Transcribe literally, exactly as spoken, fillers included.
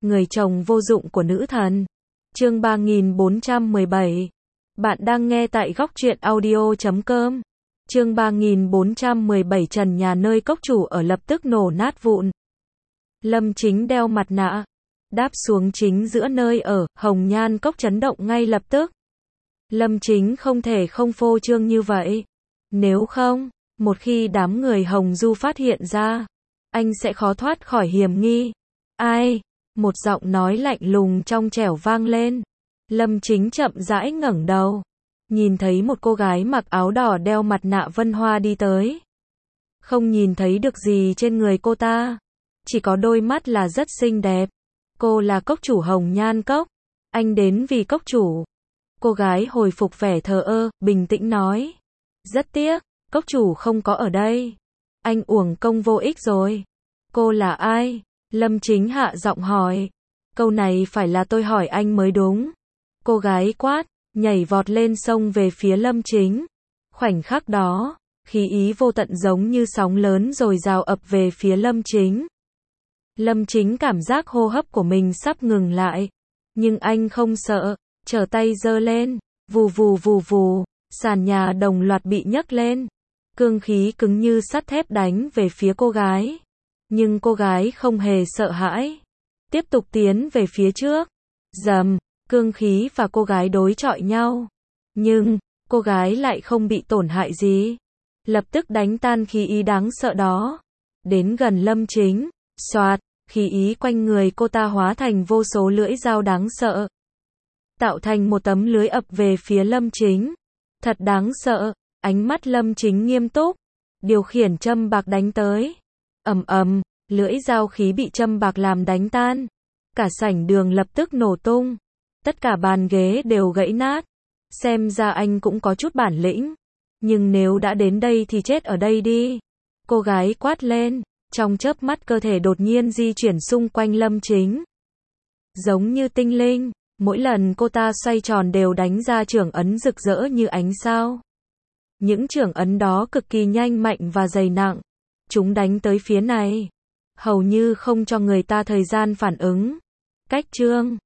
người chồng vô dụng của nữ thần. Chương ba nghìn bốn trăm mười bảy. Bạn đang nghe tại góc truyện audio chấm com. Chương ba nghìn bốn trăm mười bảy. Trần nhà nơi cốc chủ ở lập tức nổ nát vụn. Lâm Chính đeo mặt nạ, đáp xuống chính giữa nơi ở, hồng nhan cốc chấn động ngay lập tức. Lâm Chính không thể không phô trương như vậy. Nếu không, một khi đám người Hồng Du phát hiện ra, anh sẽ khó thoát khỏi hiểm nghi. Ai? Một giọng nói lạnh lùng trong trẻo vang lên. Lâm Chính chậm rãi ngẩng đầu, nhìn thấy một cô gái mặc áo đỏ đeo mặt nạ vân hoa đi tới. Không nhìn thấy được gì trên người cô ta, chỉ có đôi mắt là rất xinh đẹp. Cô là cốc chủ Hồng Nhan Cốc. Anh đến vì cốc chủ. Cô gái hồi phục vẻ thờ ơ, bình tĩnh nói. Rất tiếc, cốc chủ không có ở đây. Anh uổng công vô ích rồi. Cô là ai? Lâm Chính hạ giọng hỏi. Câu này phải là tôi hỏi anh mới đúng. Cô gái quát, nhảy vọt lên sông về phía Lâm Chính. Khoảnh khắc đó, khí ý vô tận giống như sóng lớn rồi dào ập về phía Lâm Chính. Lâm Chính cảm giác hô hấp của mình sắp ngừng lại. Nhưng anh không sợ, trở tay giơ lên, vù vù vù vù, sàn nhà đồng loạt bị nhấc lên. Cương khí cứng như sắt thép đánh về phía cô gái. Nhưng cô gái không hề sợ hãi. Tiếp tục tiến về phía trước. Rầm, cương khí và cô gái đối chọi nhau. Nhưng, cô gái lại không bị tổn hại gì. Lập tức đánh tan khí ý đáng sợ đó. Đến gần Lâm Chính, xoạt, khí ý quanh người cô ta hóa thành vô số lưỡi dao đáng sợ. Tạo thành một tấm lưới ập về phía Lâm Chính. Thật đáng sợ, ánh mắt Lâm Chính nghiêm túc. Điều khiển châm bạc đánh tới. Ầm ầm, lưỡi dao khí bị châm bạc làm đánh tan. Cả sảnh đường lập tức nổ tung. Tất cả bàn ghế đều gãy nát. Xem ra anh cũng có chút bản lĩnh. Nhưng nếu đã đến đây thì chết ở đây đi. Cô gái quát lên, trong chớp mắt cơ thể đột nhiên di chuyển xung quanh Lâm Chính. Giống như tinh linh, mỗi lần cô ta xoay tròn đều đánh ra chưởng ấn rực rỡ như ánh sao. Những chưởng ấn đó cực kỳ nhanh mạnh và dày nặng. Chúng đánh tới phía này, hầu như không cho người ta thời gian phản ứng. Cách chương